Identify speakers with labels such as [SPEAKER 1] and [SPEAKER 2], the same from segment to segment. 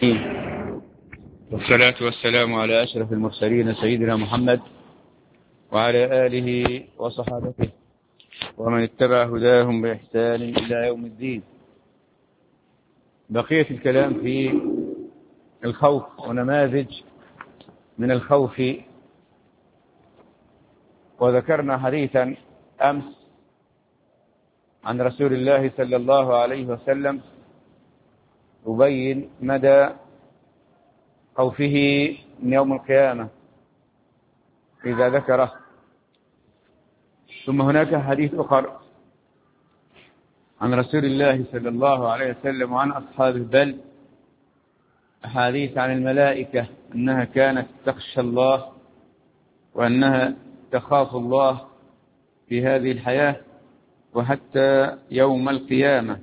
[SPEAKER 1] والصلاة والسلام على أشرف المرسلين سيدنا محمد وعلى آله وصحابته ومن اتبع هداهم بإحسان إلى يوم الدين. بقية الكلام في الخوف ونماذج من الخوف، وذكرنا حديثا أمس عن رسول الله صلى الله عليه وسلم يبين مدى خوفه من يوم القيامة إذا ذكره. ثم هناك حديث آخر عن رسول الله صلى الله عليه وسلم وعن أصحابه، بل أحاديث عن الملائكة أنها كانت تخشى الله وأنها تخاف الله في هذه الحياة وحتى يوم القيامة.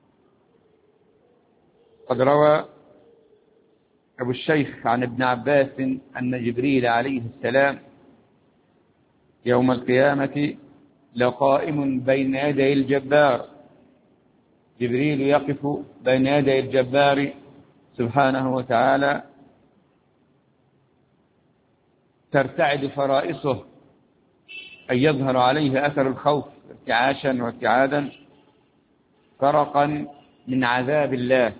[SPEAKER 1] قد روى أبو الشيخ عن ابن عباس أن جبريل عليه السلام يوم القيامة لقائم بين يدي الجبار. جبريل يقف بين يدي الجبار سبحانه وتعالى، ترتعد فرائصه أن يظهر عليه أثر الخوف ارتعاشا وارتعادا فرقا من عذاب الله،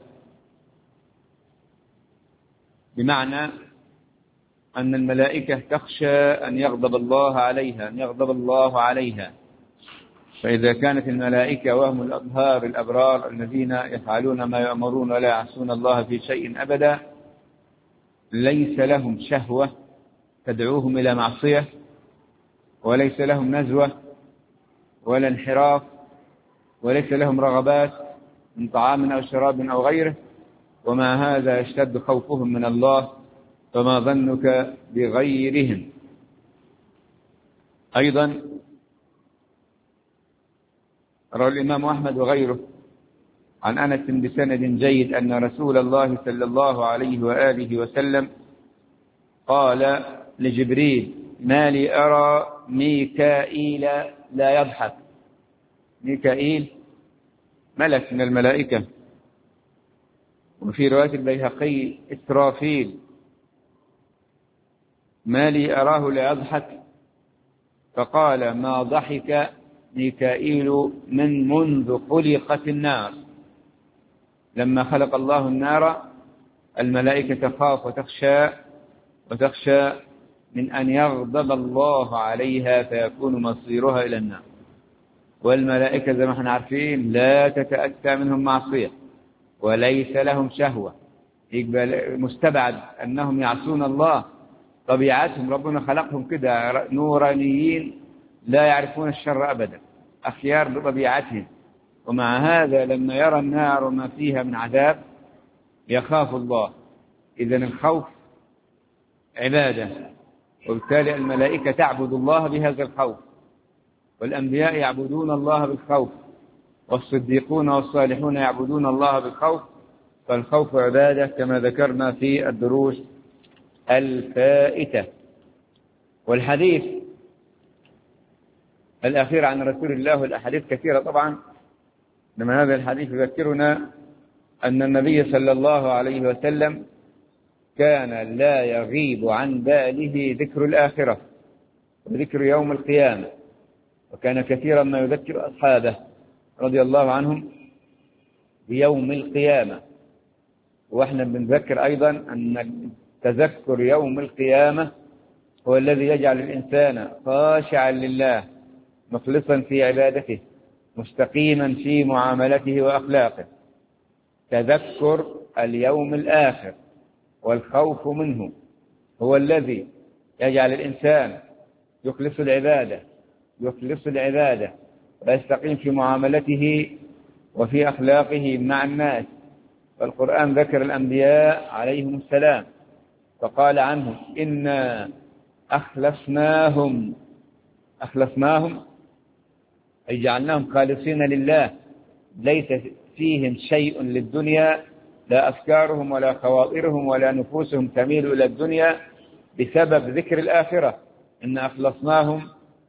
[SPEAKER 1] بمعنى أن الملائكة تخشى أن يغضب الله عليها، فإذا كانت الملائكة وهم الأطهار الأبرار الذين يفعلون ما يأمرون ولا يعصون الله في شيء أبدا، ليس لهم شهوة تدعوهم إلى معصية، وليس لهم نزوة ولا انحراف، وليس لهم رغبات من طعام أو شراب أو غيره، ومع هذا يشتد خوفهم من الله، فما ظنك بغيرهم. أيضا روى الإمام أحمد وغيره عن أنس بسند جيد أن رسول الله صلى الله عليه وآله وسلم قال لجبريل: ما لي أرى ميكائيل لا يضحك. ميكائيل ملك من الملائكة، وفي رواية البيهقي إسرافيل. ما لي أراه لا يضحك، فقال: ما ضحك ميكائيل منذ خلقت النار. لما خلق الله النار الملائكة تخاف وتخشى من أن يغضب الله عليها فيكون مصيرها إلى النار. والملائكة زي ما احنا عارفين لا تتأتى منهم معصية وليس لهم شهوة، يقبل مستبعد أنهم يعصون الله، طبيعتهم ربنا خلقهم كده نورانيين لا يعرفون الشر أبدا، أخيار بطبيعتهم، ومع هذا لما يرى النار وما فيها من عذاب يخاف الله. إذن الخوف عبادة، وبالتالي الملائكة تعبد الله بهذا الخوف، والأنبياء يعبدون الله بالخوف، والصديقون والصالحون يعبدون الله بالخوف، فالخوف عبادة كما ذكرنا في الدروس الفائتة. والحديث الأخير عن رسول الله، والأحاديث كثيرة طبعا، لما هذا الحديث يذكرنا أن النبي صلى الله عليه وسلم كان لا يغيب عن باله ذكر الآخرة وذكر يوم القيامة، وكان كثيرا ما يذكر أصحابه رضي الله عنهم بيوم القيامة. وإحنا بنذكر أيضا أن تذكر يوم القيامة هو الذي يجعل الإنسان خاشعا لله مخلصا في عبادته مستقيما في معاملته وأخلاقه. تذكر اليوم الآخر والخوف منه هو الذي يجعل الإنسان يخلص العبادة ويستقيم في معاملته وفي أخلاقه مع الناس. والقرآن ذكر الأنبياء عليهم السلام فقال عنهم: إنا أخلصناهم أي جعلناهم خالصين لله، ليس فيهم شيء للدنيا، لا أفكارهم ولا خواطرهم ولا نفوسهم تميل إلى الدنيا بسبب ذكر الآخرة. إن أخلصناهم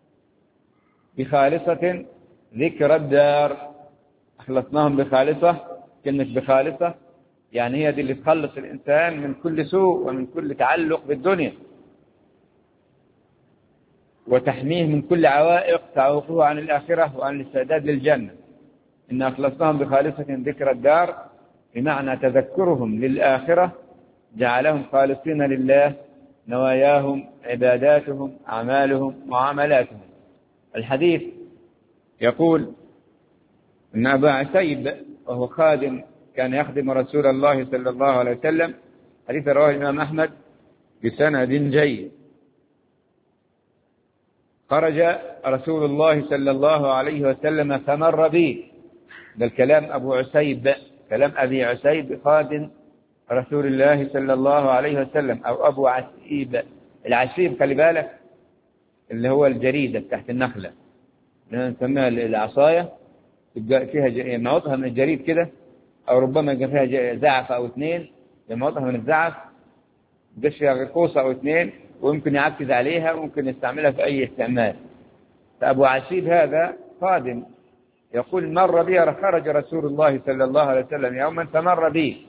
[SPEAKER 1] بخالصة ذكر الدار. أخلصناهم بخالصة، كلمة بخالصة يعني هي دي اللي تخلص الإنسان من كل سوء ومن كل تعلق بالدنيا، وتحميه من كل عوائق تعوقه عن الآخرة وعن الاستعداد للجنة. إن أخلصناهم بخالصة ذكر الدار، بمعنى تذكرهم للآخرة جعلهم خالصين لله، نواياهم، عباداتهم، أعمالهم، معاملاتهم. الحديث يقول إن أبا عسيب وهو خادم كان يخدم رسول الله صلى الله عليه وسلم، حديث رواه الإمام أحمد بسند جيد. خرج رسول الله صلى الله عليه وسلم فمر بي، ده الكلام أبو عسيب، كلام أبي عسيب خادم رسول الله صلى الله عليه وسلم، أو أبو عسيب. العسيب خلي بالك اللي هو الجريدة تحت النخلة اللي نسميها العصاية، فيها نعطها من الجريد كده، أو ربما يكون فيها زعف أو اثنين، نعطها من الزعف بس فيها قوسة أو اثنين، ويمكن يعكز عليها وممكن يستعملها في أي استعمال. فأبو عسيب هذا خادم يقول مر بي، خرج رسول الله صلى الله عليه وسلم يوما فمر بي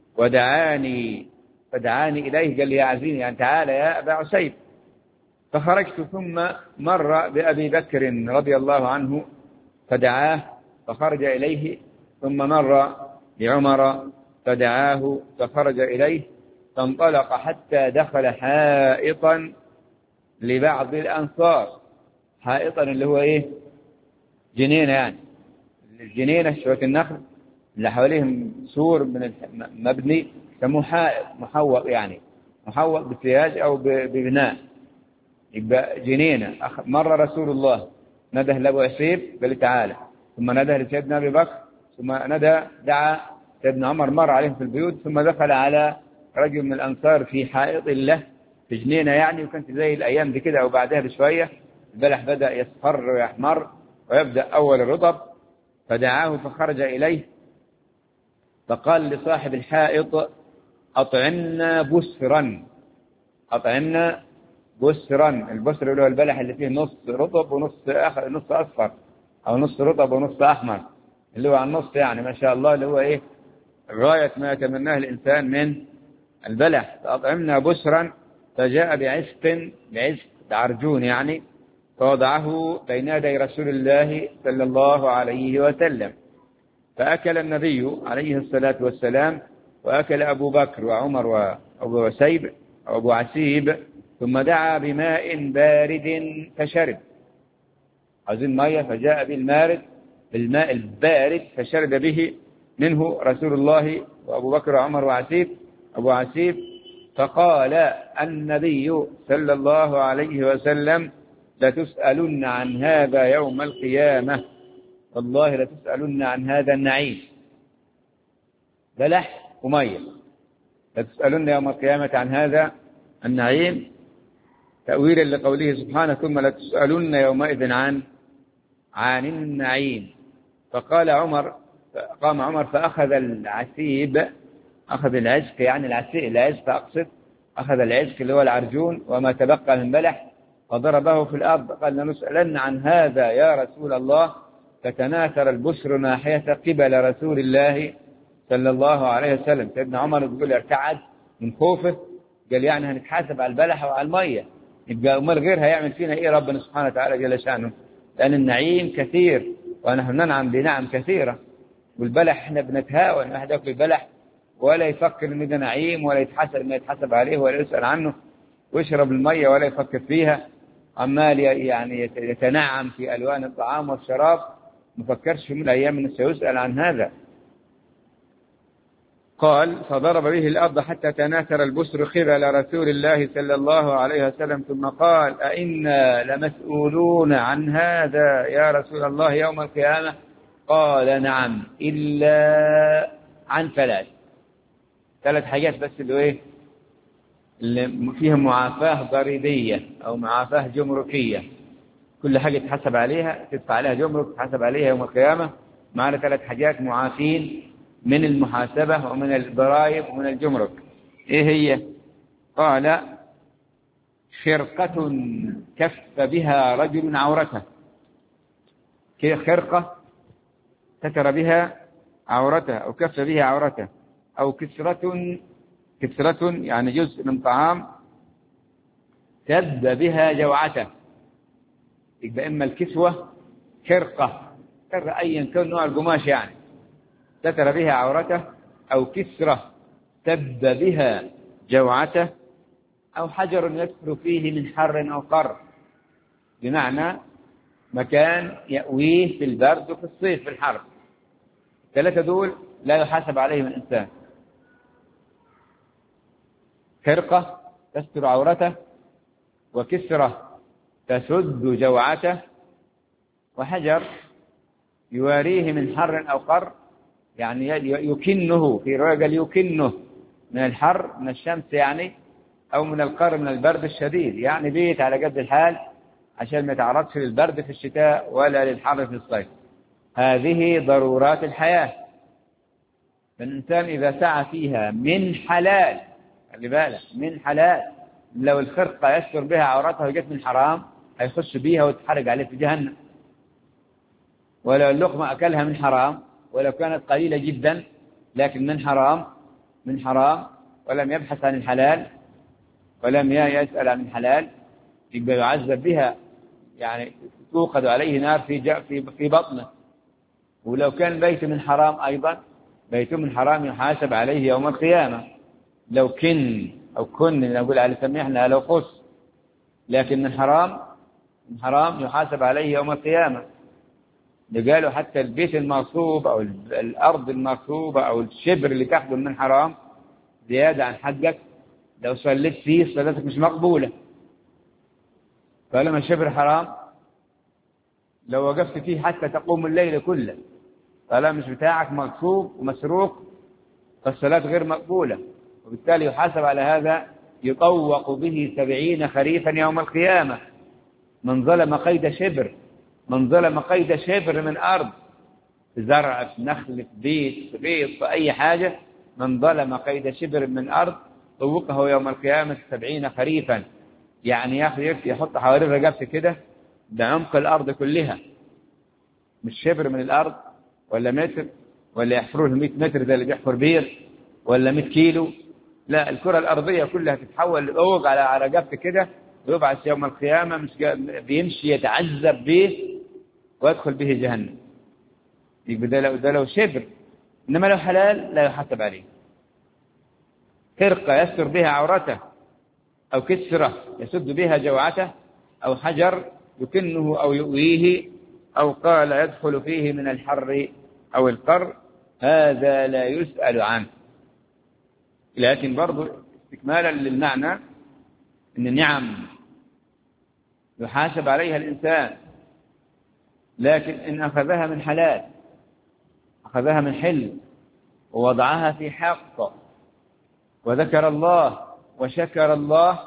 [SPEAKER 1] فدعاني إليه، قال لي يا عزيزي يعني تعال يا أبا عسيب. فخرجت ثم مر بأبي بكر رضي الله عنه فدعاه فخرج إليه، ثم مر بعمر فدعاه فخرج إليه، فانطلق حتى دخل حائطا لبعض الأنصار. حائطا اللي هو إيه؟ جنينة، يعني الجنينة شوية النخل اللي حواليهم سور من مبني يسموه حائط محوق، يعني محوق بسياج أو ببناء، يبقى جنينة. مر رسول الله نده لأبو عسيب قال له تعالى، ثم نده لسيدنا أبي بكر، ثم دعا سيدنا عمر، مر عليهم في البيوت، ثم دخل على رجل من الأنصار في حائط له في جنينة يعني، وكانت زي الأيام دي كده أو بعدها بشوية البلح بدأ يصفر ويحمر ويبدأ أول الرطب، فدعاه فخرج إليه فقال لصاحب الحائط أطعمنا بسرا. أطعمنا بسرا، البسر اللي هو البلح اللي فيه نص رطب ونص نص أصفر، أو نص رطب ونص أحمر، اللي هو على النص يعني ما شاء الله، اللي هو إيه غاية ما يتمناه الإنسان من البلح. فأطعمنا بسرا، فجاء بعسق عرجون يعني، فوضعه بين يدي رسول الله صلى الله عليه وسلم، فأكل النبي عليه الصلاة والسلام، وأكل أبو بكر وعمر وأبو عسيب أو أبو عسيب، ثم دعا بماء بارد فشرب. عايزين مية، فجاء بالماء البارد فشرب به منه رسول الله وأبو بكر وعمر وعسيب أبو عسيب. فقال النبي صلى الله عليه وسلم لتسألن عن هذا يوم القيامة، والله لتسألن عن هذا النعيم، بلح ومية، لتسألن يوم القيامة عن هذا النعيم، تأويلا لقوله سبحانه ثم لتسألن يومئذ عن النعيم. فقال عمر، قام عمر فأخذ العسيب، أخذ العسك يعني العسك أقصد، أخذ العسك اللي هو العرجون وما تبقى من بلح فضربه في الأرض، قال لنسألن عن هذا يا رسول الله، فتناثر البشر ناحية قبل رسول الله صلى الله عليه وسلم. سيدنا عمر يقول ارتعد من خوفه، قال يعني هنتحاسب على البلح وعلى المية، يبقى أمال غيرها يعمل فينا إيه ربنا سبحانه وتعالى جل شأنه؟ لأن النعيم كثير ونحن ننعم بنعم كثيرة، والبلح احنا بنتهاون، واحد ياكل البلح ولا يفكر ان ده نعيم ولا يتحسب عليه ولا يسأل عنه، ويشرب المية ولا يفكر فيها، عمال يعني يتنعم في ألوان الطعام والشراب، مفكرش في من الأيام أنه سيسأل عن هذا. قال فضرب به الأرض حتى تناثر البسر قبل رسول الله صلى الله عليه وسلم، ثم قال أئنا لمسؤولون عن هذا يا رسول الله يوم القيامة؟ قال نعم، إلا عن ثلاث حاجات بس، اللي فيها معافاة ضريبية أو معافاة جمركية، كل حاجة تحسب عليها، تدفع عليها جمرك، تحسب عليها يوم القيامة. معنا 3 حاجات معافين من المحاسبة ومن الضرائب ومن الجمرك. إيه هي؟ قال خرقة كف بها رجل عورته، خرقة ستر بها عورته أو كف بها عورته، أو كسرة يعني جزء من طعام سد بها جوعته. يبقى إما الكسوة خرقة أيا كان نوع القماش يعني ستر بها عورته، أو كسرة سد بها جوعته، أو حجر يدخل فيه من حر أو قر، بمعنى مكان يأويه في البرد وفي الصيف في الحر. الثلاثة دول لا يحاسب عليهم الإنسان: خرقة تستر عورته، وكسرة تسد جوعته، وحجر يواريه من حر أو قر، يعني يكنه، في رواية قال يكنه من الحر من الشمس يعني، أو من القر من البرد الشديد، يعني بيت على قد الحال عشان ما يتعرضش للبرد في الشتاء ولا للحر في الصيف. هذه ضرورات الحياة. فالإنسان إذا سعى فيها من حلال، خلي بالك من حلال، لو الخرقة يستر بها عورته وجت من حرام هيخش بيها وتحرق عليه في جهنم. ولو اللقمة أكلها من حرام ولو كانت قليلة جدا لكن من حرام ولم يبحث عن الحلال ولم يسأل عن الحلال، يبقى يعذب بها، يعني توقد عليه نار في بطنه. ولو كان بيت من حرام أيضا، بيت من حرام يحاسب عليه يوم القيامة. لو كن نقول على سميحنا لو قص، لكن من حرام يحاسب عليه يوم القيامة. قالوا حتى البيت المغصوب أو الأرض المغصوبة أو الشبر اللي تاخده من حرام زيادة عن حقك، لو صليت فيه صلاتك مش مقبولة. فلما الشبر حرام لو وقفت فيه حتى تقوم الليل كله، طالما مش بتاعك مغصوب ومسروق فالصلاة غير مقبولة، وبالتالي يحاسب على هذا، يطوق به 70 خريفا يوم القيامة. من ظلم قيد شبر من أرض، في زرع، في نخل، في بيت، في أي حاجة، من ظلم قيد شبر من أرض طوقه يوم القيامة 70 خريفا، يعني يحط حوالين رقبته كده بعمق الأرض كلها، مش شبر من الأرض ولا متر ولا يحفروه 100 متر زي اللي بيحفر بير ولا 100 كيلو، لا، الكرة الأرضية كلها تتحول لطوق على رقبته كده، ويبعث يوم القيامة مش بيمشي يتعذب به ويدخل به جهنم. يبقى ده لو شبر، إنما لو حلال لا يحاسب عليه. خرقة يستر بها عورته، أو كسرة يسد بها جوعته، أو حجر يكنه أو يؤويه، أو قال يدخل فيه من الحر أو القر، هذا لا يسأل عنه. لكن برضو استكمالا للمعنى أن النعم يحاسب عليها الإنسان، لكن إن أخذها من حلال، أخذها من حل، ووضعها في حق، وذكر الله وشكر الله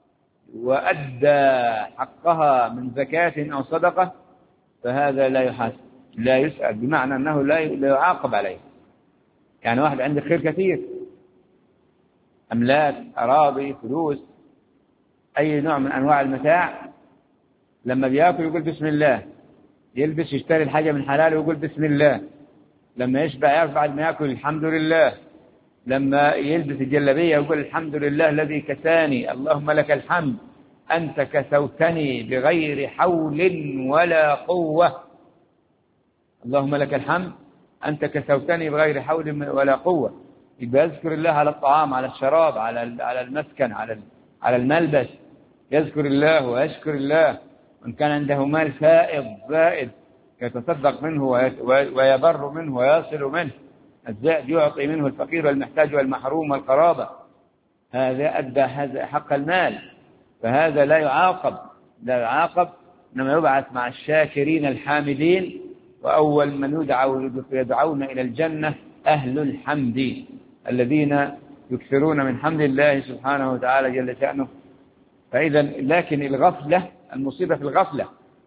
[SPEAKER 1] وأدى حقها من زكاة أو صدقة، فهذا لا يحاسب، لا يسأل، بمعنى أنه لا يعاقب عليه. يعني واحد عنده خير كثير، أملاك، أراضي، فلوس، أي نوع من أنواع المتاع، لما بيأكل يقول بسم الله، يلبس يشتري الحاجة من حلال ويقول بسم الله، لما يشبع بعد ما يأكل الحمد لله، لما يلبس الجلبية يقول الحمد لله الذي كساني، اللهم لك الحمد أنت كسوتني بغير حول ولا قوة، اللهم لك الحمد أنت كسوتني بغير حول ولا قوة. يبقى يذكر الله على الطعام، على الشراب، على المسكن، على الملبس، يذكر الله ويشكر الله. وإن كان عنده مال زائد يتصدق منه ويبر منه ويصل منه، الزائد يعطي منه الفقير والمحتاج والمحروم والقرابة، هذا أدى حق المال، فهذا لا يعاقب، إنما يبعث مع الشاكرين الحامدين. وأول من يدعون إلى الجنة أهل الحمد، الذين يكثرون من حمد الله سبحانه وتعالى جل شأنه. فإذا لكن الغفلة، المصيبة في الغفلة،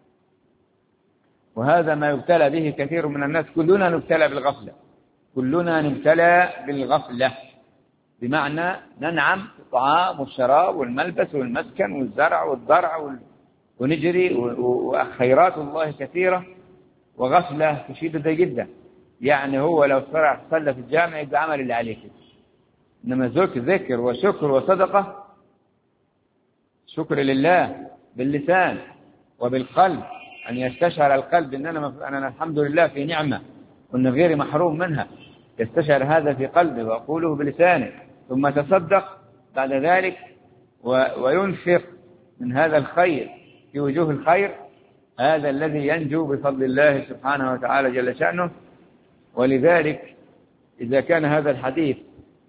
[SPEAKER 1] وهذا ما يبتلى به كثير من الناس. كلنا نبتلى بالغفلة، بمعنى ننعم في الطعام والشراب والملبس والمسكن والزرع والضرع ونجري، وخيرات الله كثيرة، وغفلة شديدة جدا. يعني هو لو صلى في الجامع يبقى عمل اللي عليه كده، إنما ذكر وشكر وصدقة، شكر لله باللسان وبالقلب، أن يستشعر القلب أن أنا الحمد لله في نعمة وأن غيري محروم منها، يستشعر هذا في قلبه وأقوله بلسانه، ثم تصدق بعد ذلك وينفق من هذا الخير في وجوه الخير. هذا الذي ينجو بفضل الله سبحانه وتعالى جل شأنه. ولذلك إذا كان هذا الحديث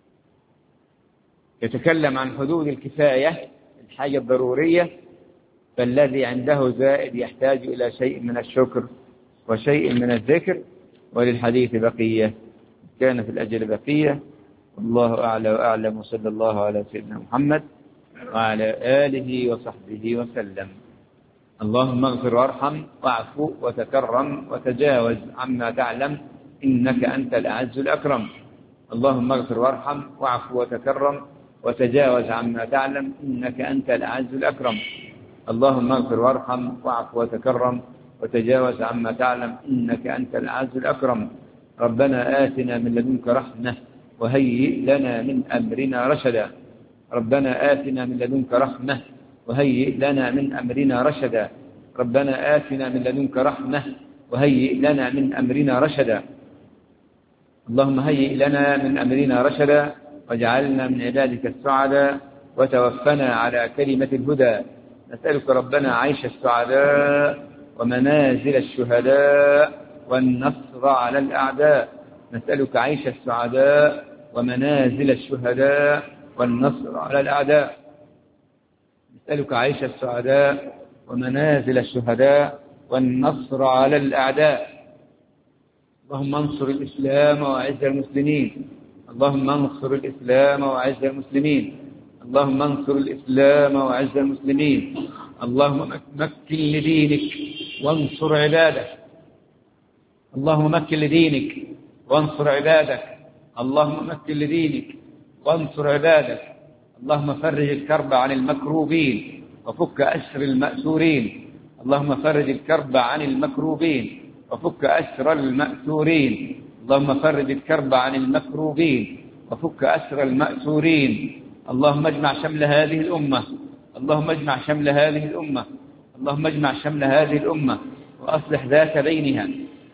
[SPEAKER 1] يتكلم عن حدود الكفاية، الحاجة الضرورية، فالذي عنده زائد يحتاج إلى شيء من الشكر وشيء من الذكر. وللحديث بقية، كان في الأجل بقية. والله أعلى وأعلم، وصلى الله على سيدنا محمد وعلى آله وصحبه وسلم. اللهم اغفر وارحم واعفو وتكرم وتجاوز عما تعلم إنك أنت الأعز الأكرم. اللهم اغفر وارحم واعفو وتكرم وتجاوز عما تعلم إنك أنت الأعز الأكرم. اللهم اغفر وارحم واعفو وتكرم وتجاوز عما تعلم إنك أنت الأعز الأكرم. ربنا آتنا من لدنك رحمة وهيئ لنا من أمرنا رشدا. ربنا آتنا من لدنك رحمة وهيئ لنا من أمرنا رشدا. ربنا آتنا من لدنك رحمة وهيئ لنا من أمرنا رشدا. اللهم هيئ لنا من أمرنا رشدا واجعلنا من عبادك السعداء وتوفنا على كلمة الهدى. نسألك ربنا عيش السعداء ومنازل الشهداء والنصر على الأعداء. نسألك عيش السعداء ومنازل الشهداء والنصر على الأعداء. نسألك عيش السعداء ومنازل الشهداء والنصر على الأعداء. اللهم انصر الإسلام وأعز المسلمين. اللهم انصر الإسلام وأعز المسلمين. اللهم انصر الإسلام وأعز المسلمين. اللهم مكن لدينك وانصر عبادك. اللهم مكن لدينك وانصر عبادك. اللهم مكن لدينك وانصر عبادك. اللهم فرج الكرب عن المكروبين وفك أسر المأسورين. اللهم فرج الكرب عن المكروبين وفك أسر المأسورين. اللهم فرج الكرب عن المكروبين وفك أسر المأسورين. اللهم اجمع شمل هذه الأمة. اللهم اجمع شمل هذه الأمة. اللهم اجمع شمل هذه الأمة وأصلح ذات بينها.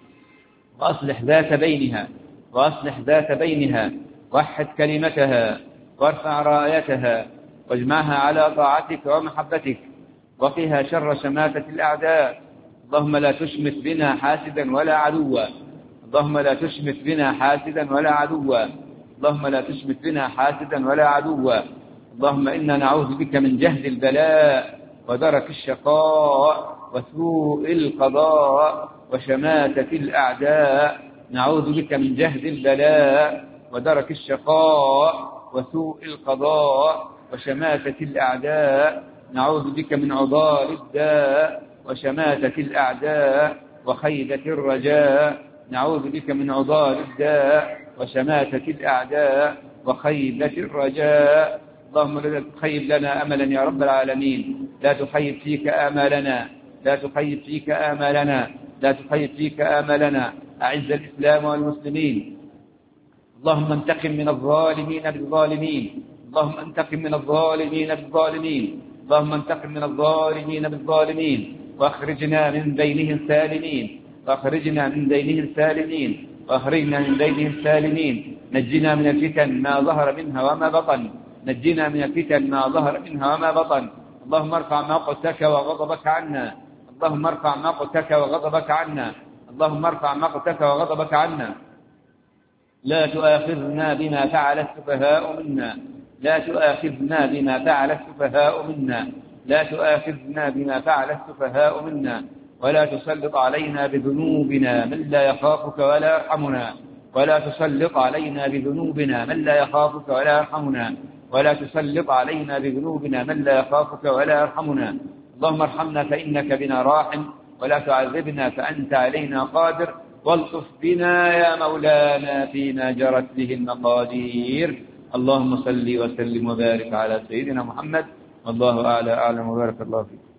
[SPEAKER 1] وأصلح ذات بينها. وأصلح ذات بينها. وحد كلمتها وارفع رايتها واجمعها على طاعتك ومحبتك وقها شر شماتة الأعداء. اللهم لا تشمت بنا حاسدا ولا عدوا. اللهم لا تشمت بنا حاسدا ولا عدوا. اللهم لا تشمت بنا حاسدا ولا عدوا. اللهم إنا نعوذ بك من جهد البلاء ودرك الشقاء وسوء القضاء وشماتة الأعداء. نعوذ بك من جهد البلاء ودرك الشقاء وسوء القضاء وشماتة الأعداء. نعوذ بك من عضال الداء وشماتة الأعداء وخيبة الرجاء. نعوذ بك من عضال الداء وشماتة الأعداء وخيبة الرجاء. اللهم لا تخيب لنا أملا يا رب العالمين. لا تخيب فيك آمالنا. لا تخيب فيك آمالنا. لا تخيب فيك آمالنا. أعز الإسلام والمسلمين. اللهم انتقم من الظالمين بالظالمين. اللهم انتقم من الظالمين بالظالمين. اللهم انتقم من الظالمين بالظالمين واخرجنا من بينهم سالمين. واخرجنا من بينهم سالمين. واخرجنا من بينهم سالمين. نجنا من الفتن ما ظهر منها وما بطن. نجنا من الفتن ما ظهر منها وما بطن. اللهم ارفع مقتك وغضبك عنا. اللهم ارفع مقتك وغضبك عنا. اللهم ارفع مقتك وغضبك عنا. لا تؤاخذنا بما فعل السفهاء منا. لا تؤاخذنا بما فعل السفهاء منا. لا تؤاخذنا بما فعل السفهاء منا. ولا تسلط علينا بذنوبنا من لا يخافك ولا يرحمنا. ولا تسلط علينا بذنوبنا من لا يخافك ولا يرحمنا. ولا تسلط علينا بذنوبنا من لا يخافك ولا يرحمنا. اللهم ارحمنا فإنك بنا راحم ولا تعذبنا فأنت علينا قادر. والطف بنا يا مولانا فيما جرت به المقادير. اللهم صل وسلم وبارك على سيدنا محمد. والله أعلى أعلم وبارك الله فيك.